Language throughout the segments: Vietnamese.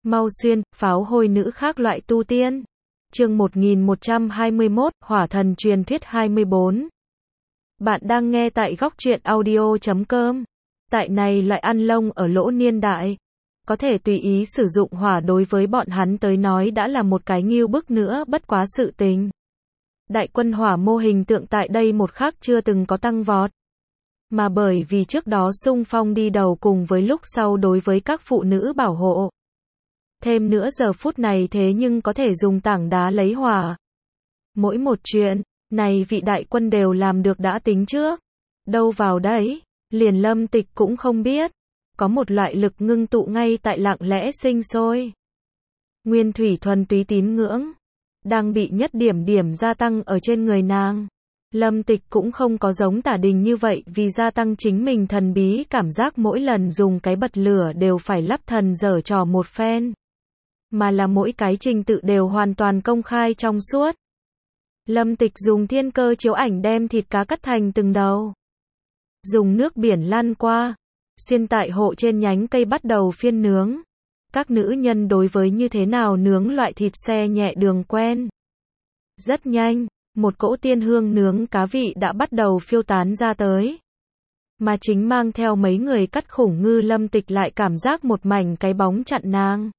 Mau xuyên, pháo hôi nữ khác loại tu tiên. Chương 1121, Hỏa thần truyền thuyết 24. Bạn đang nghe tại góc truyện audio.com. Tại này loại ăn lông ở lỗ niên đại. Có thể tùy ý sử dụng hỏa đối với bọn hắn tới nói đã là một cái ngưu bức nữa, bất quá sự tình. Đại quân hỏa mô hình tượng tại đây một khắc chưa từng có tăng vọt. Mà bởi vì trước đó xung phong đi đầu cùng với lúc sau đối với các phụ nữ bảo hộ. Thêm nữa giờ phút này thế nhưng có thể dùng tảng đá lấy hỏa. Mỗi một chuyện, này vị đại quân đều làm được đã tính trước. Đâu vào đấy, liền Lâm Tịch cũng không biết. Có một loại lực ngưng tụ ngay tại lặng lẽ sinh sôi. Nguyên thủy thuần túy tín ngưỡng. Đang bị nhất điểm gia tăng ở trên người nàng. Lâm Tịch cũng không có giống Tả Đình như vậy vì gia tăng chính mình thần bí cảm giác mỗi lần dùng cái bật lửa đều phải lắp thần dở trò một phen. Mà là mỗi cái trình tự đều hoàn toàn công khai trong suốt. Lâm Tịch dùng thiên cơ chiếu ảnh đem thịt cá cắt thành từng đầu. Dùng nước biển lăn qua. Xuyên tại hộ trên nhánh cây bắt đầu phiên nướng. Các nữ nhân đối với như thế nào nướng loại thịt xe nhẹ đường quen. Rất nhanh, một cỗ tiên hương nướng cá vị đã bắt đầu phiêu tán ra tới. Mà chính mang theo mấy người cắt khủng ngư Lâm Tịch lại cảm giác một mảnh cái bóng chặn nàng.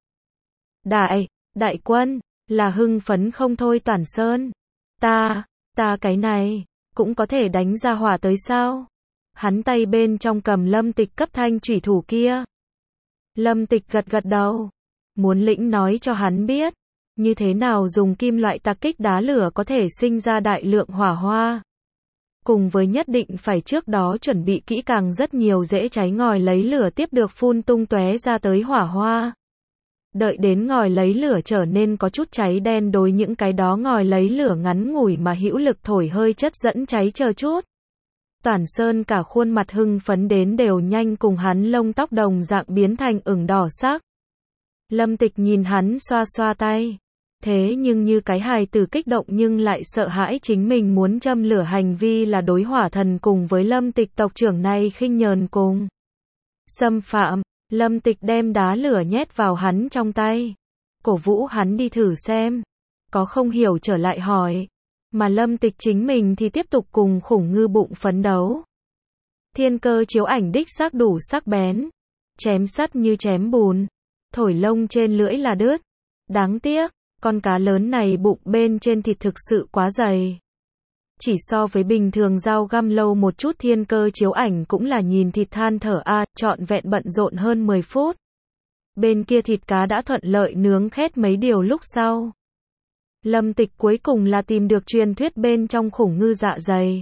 Đại quân, là hưng phấn không thôi Toản Sơn. Ta cái này, cũng có thể đánh ra hỏa tới sao? Hắn tay bên trong cầm Lâm Tịch cấp thanh chủy thủ kia. Lâm Tịch gật đầu. Muốn lĩnh nói cho hắn biết. Như thế nào dùng kim loại tạc kích đá lửa có thể sinh ra đại lượng hỏa hoa. Cùng với nhất định phải trước đó chuẩn bị kỹ càng rất nhiều dễ cháy ngòi lấy lửa tiếp được phun tung tóe ra tới hỏa hoa. Đợi đến ngòi lấy lửa trở nên có chút cháy đen đối những cái đó ngòi lấy lửa ngắn ngủi mà hữu lực thổi hơi chất dẫn cháy chờ chút. Toản Sơn cả khuôn mặt hưng phấn đến đều nhanh cùng hắn lông tóc đồng dạng biến thành ửng đỏ sắc. Lâm Tịch nhìn hắn xoa xoa tay. Thế nhưng như cái hài tử kích động nhưng lại sợ hãi chính mình muốn châm lửa hành vi là đối hỏa thần cùng với Lâm Tịch tộc trưởng này khinh nhờn cùng xâm phạm. Lâm Tịch đem đá lửa nhét vào hắn trong tay. Cổ vũ hắn đi thử xem. Có không hiểu trở lại hỏi. Mà Lâm Tịch chính mình thì tiếp tục cùng khủng ngư bụng phấn đấu. Thiên cơ chiếu ảnh đích xác đủ sắc bén. Chém sắt như chém bùn. Thổi lông trên lưỡi là đứt. Đáng tiếc, con cá lớn này bụng bên trên thịt thực sự quá dày. Chỉ so với bình thường dao găm lâu một chút thiên cơ chiếu ảnh cũng là nhìn thịt than thở trọn vẹn bận rộn hơn 10 phút. Bên kia thịt cá đã thuận lợi nướng khét mấy điều lúc sau. Lâm Tịch cuối cùng là tìm được truyền thuyết bên trong khủng ngư dạ dày.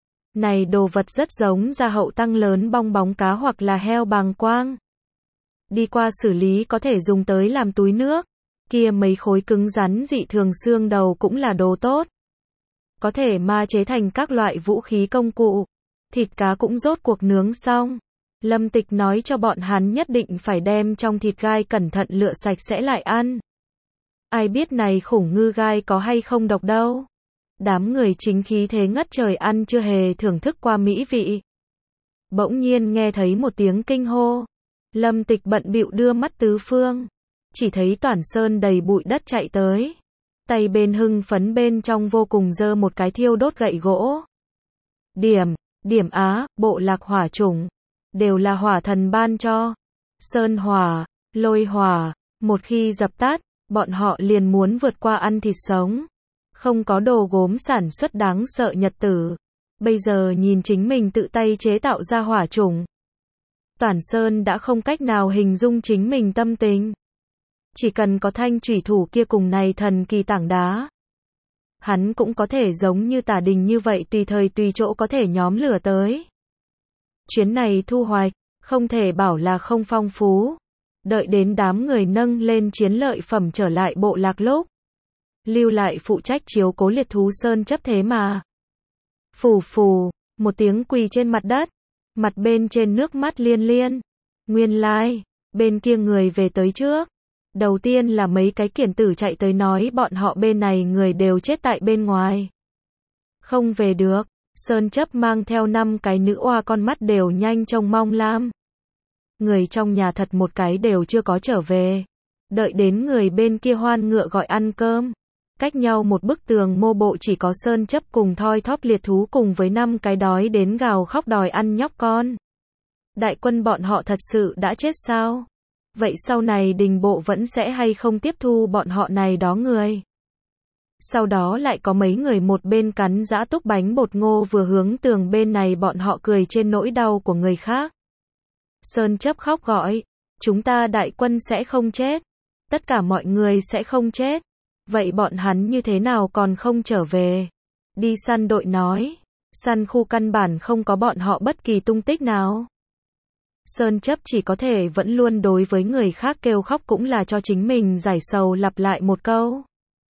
Này đồ vật rất giống da hậu tăng lớn bong bóng cá hoặc là heo bàng quang. Đi qua xử lý có thể dùng tới làm túi nước. Kia mấy khối cứng rắn dị thường xương đầu cũng là đồ tốt. Có thể ma chế thành các loại vũ khí công cụ. Thịt cá cũng rốt cuộc nướng xong. Lâm Tịch nói cho bọn hắn nhất định phải đem trong thịt gai cẩn thận lựa sạch sẽ lại ăn. Ai biết này khủng ngư gai có hay không độc đâu. Đám người chính khí thế ngất trời ăn chưa hề thưởng thức qua mỹ vị. Bỗng nhiên nghe thấy một tiếng kinh hô. Lâm Tịch bận bịu đưa mắt tứ phương. Chỉ thấy Toản Sơn đầy bụi đất chạy tới. Tay bên hưng phấn bên trong vô cùng giơ một cái thiêu đốt gậy gỗ. Điểm bộ lạc hỏa chủng. Đều là hỏa thần ban cho. Sơn hỏa, lôi hỏa. Một khi dập tắt, bọn họ liền muốn vượt qua ăn thịt sống. Không có đồ gốm sản xuất đáng sợ nhật tử. Bây giờ nhìn chính mình tự tay chế tạo ra hỏa chủng. Toản Sơn đã không cách nào hình dung chính mình tâm tình. Chỉ cần có thanh chủy thủ kia cùng này thần kỳ tảng đá. Hắn cũng có thể giống như Tả Đình như vậy tùy thời tùy chỗ có thể nhóm lửa tới. Chuyến này thu hoạch, không thể bảo là không phong phú. Đợi đến đám người nâng lên chiến lợi phẩm trở lại bộ lạc lúc. Lưu lại phụ trách chiếu cố liệt thú sơn chấp thế mà. Phù, một tiếng quỳ trên mặt đất. Mặt bên trên nước mắt liên. Nguyên lai, bên kia người về tới trước. Đầu tiên là mấy cái kiển tử chạy tới nói bọn họ bên này người đều chết tại bên ngoài. Không về được, Sơn chấp mang theo 5 cái nữ oa con mắt đều nhanh trông mong lam. Người trong nhà thật một cái đều chưa có trở về. Đợi đến người bên kia hoan ngựa gọi ăn cơm. Cách nhau một bức tường mô bộ chỉ có Sơn Chấp cùng thoi thóp liệt thú cùng với 5 cái đói đến gào khóc đòi ăn nhóc con. Đại quân bọn họ thật sự đã chết sao? Vậy sau này đình bộ vẫn sẽ hay không tiếp thu bọn họ này đó người? Sau đó lại có mấy người một bên cắn giã túc bánh bột ngô vừa hướng tường bên này bọn họ cười trên nỗi đau của người khác. Sơn Chấp khóc gọi, chúng ta đại quân sẽ không chết. Tất cả mọi người sẽ không chết. Vậy bọn hắn như thế nào còn không trở về? Đi săn đội nói, săn khu căn bản không có bọn họ bất kỳ tung tích nào. Sơn Chấp chỉ có thể vẫn luôn đối với người khác kêu khóc cũng là cho chính mình giải sầu lặp lại một câu.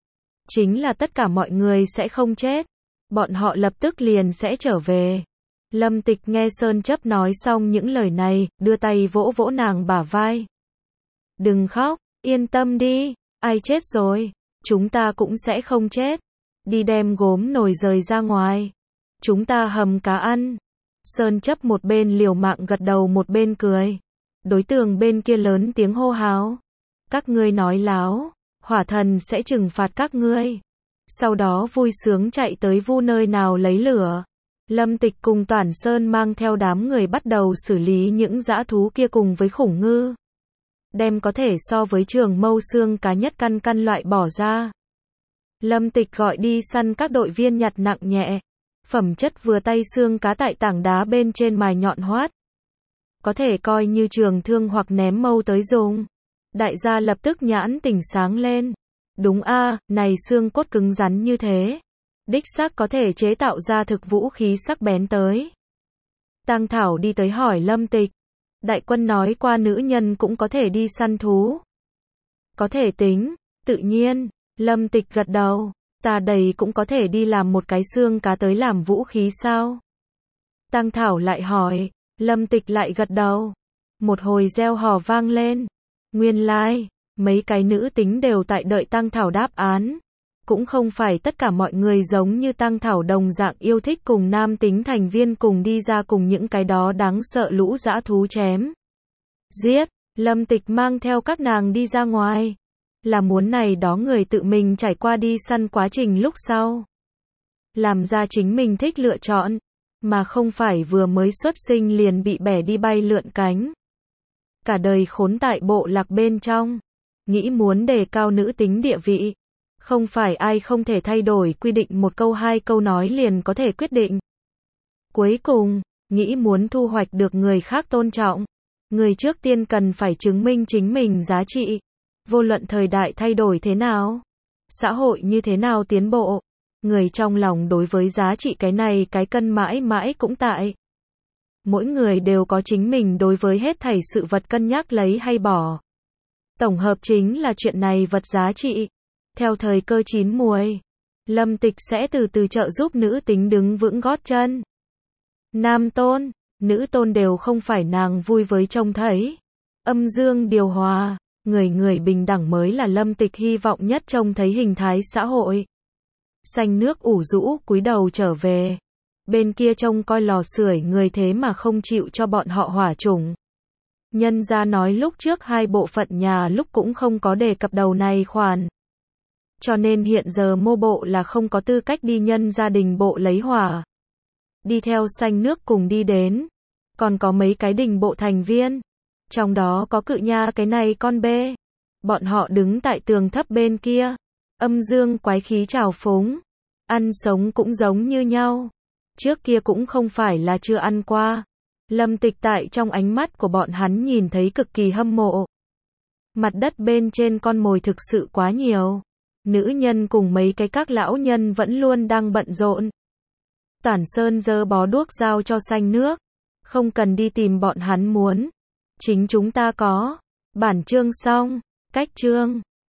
Chính là tất cả mọi người sẽ không chết. Bọn họ lập tức liền sẽ trở về. Lâm Tịch nghe Sơn Chấp nói xong những lời này, đưa tay vỗ vỗ nàng bả vai. Đừng khóc, yên tâm đi, ai chết rồi, chúng ta cũng sẽ không chết. Đi đem gốm nồi rời ra ngoài. Chúng ta hầm cá ăn. Sơn Chấp một bên liều mạng gật đầu một bên cười. Đối tượng bên kia lớn tiếng hô hào. Các ngươi nói láo, hỏa thần sẽ trừng phạt các ngươi. Sau đó vui sướng chạy tới vu nơi nào lấy lửa. Lâm Tịch cùng Toản Sơn mang theo đám người bắt đầu xử lý những dã thú kia cùng với khủng ngư. Đem có thể so với trường mâu xương cá nhất căn căn loại bỏ ra. Lâm Tịch gọi đi săn các đội viên nhặt nặng nhẹ. Phẩm chất vừa tay xương cá tại tảng đá bên trên mài nhọn hoắt. Có thể coi như trường thương hoặc ném mâu tới dùng. Đại gia lập tức nhãn tỉnh sáng lên. Đúng a, này xương cốt cứng rắn như thế. Đích xác có thể chế tạo ra thực vũ khí sắc bén tới. Tăng Thảo đi tới hỏi Lâm Tịch. Đại quân nói qua nữ nhân cũng có thể đi săn thú. Có thể tính, tự nhiên. Lâm Tịch gật đầu. Ta đầy cũng có thể đi làm một cái xương cá tới làm vũ khí sao? Tăng Thảo lại hỏi. Lâm Tịch lại gật đầu. Một hồi reo hò vang lên. Nguyên lai, mấy cái nữ tính đều tại đợi Tăng Thảo đáp án. Cũng không phải tất cả mọi người giống như Tăng Thảo đồng dạng yêu thích cùng nam tính thành viên cùng đi ra cùng những cái đó đáng sợ lũ dã thú chém. Giết, Lâm Tịch mang theo các nàng đi ra ngoài. Là muốn này đó người tự mình trải qua đi săn quá trình lúc sau. Làm ra chính mình thích lựa chọn. Mà không phải vừa mới xuất sinh liền bị bẻ đi bay lượn cánh. Cả đời khốn tại bộ lạc bên trong. Nghĩ muốn đề cao nữ tính địa vị. Không phải ai không thể thay đổi quy định một câu hai câu nói liền có thể quyết định. Cuối cùng, nghĩ muốn thu hoạch được người khác tôn trọng. Người trước tiên cần phải chứng minh chính mình giá trị. Vô luận thời đại thay đổi thế nào. Xã hội như thế nào tiến bộ. Người trong lòng đối với giá trị cái này cái cân mãi mãi cũng tại. Mỗi người đều có chính mình đối với hết thảy sự vật cân nhắc lấy hay bỏ. Tổng hợp chính là chuyện này vật giá trị. Theo thời cơ chín muồi, Lâm Tịch sẽ từ từ trợ giúp nữ tính đứng vững gót chân. Nam tôn, nữ tôn đều không phải nàng vui với trông thấy. Âm dương điều hòa, người người bình đẳng mới là Lâm Tịch hy vọng nhất trông thấy hình thái xã hội. Xanh nước ủ rũ cúi đầu trở về. Bên kia trông coi lò sưởi người thế mà không chịu cho bọn họ hỏa chủng. Nhân gia nói lúc trước hai bộ phận nhà lúc cũng không có đề cập đầu này khoản. Cho nên hiện giờ mô bộ là không có tư cách đi nhân gia đình bộ lấy hỏa. Đi theo xanh nước cùng đi đến. Còn có mấy cái đình bộ thành viên. Trong đó có cự nha cái này con bê. Bọn họ đứng tại tường thấp bên kia. Âm dương quái khí trào phúng. Ăn sống cũng giống như nhau. Trước kia cũng không phải là chưa ăn qua. Lâm Tịch tại trong ánh mắt của bọn hắn nhìn thấy cực kỳ hâm mộ. Mặt đất bên trên con mồi thực sự quá nhiều. Nữ nhân cùng mấy cái các lão nhân vẫn luôn đang bận rộn. Toản Sơn giơ bó đuốc giao cho xanh nước. Không cần đi tìm bọn hắn muốn. Chính chúng ta có. Bản chương xong. Cách chương.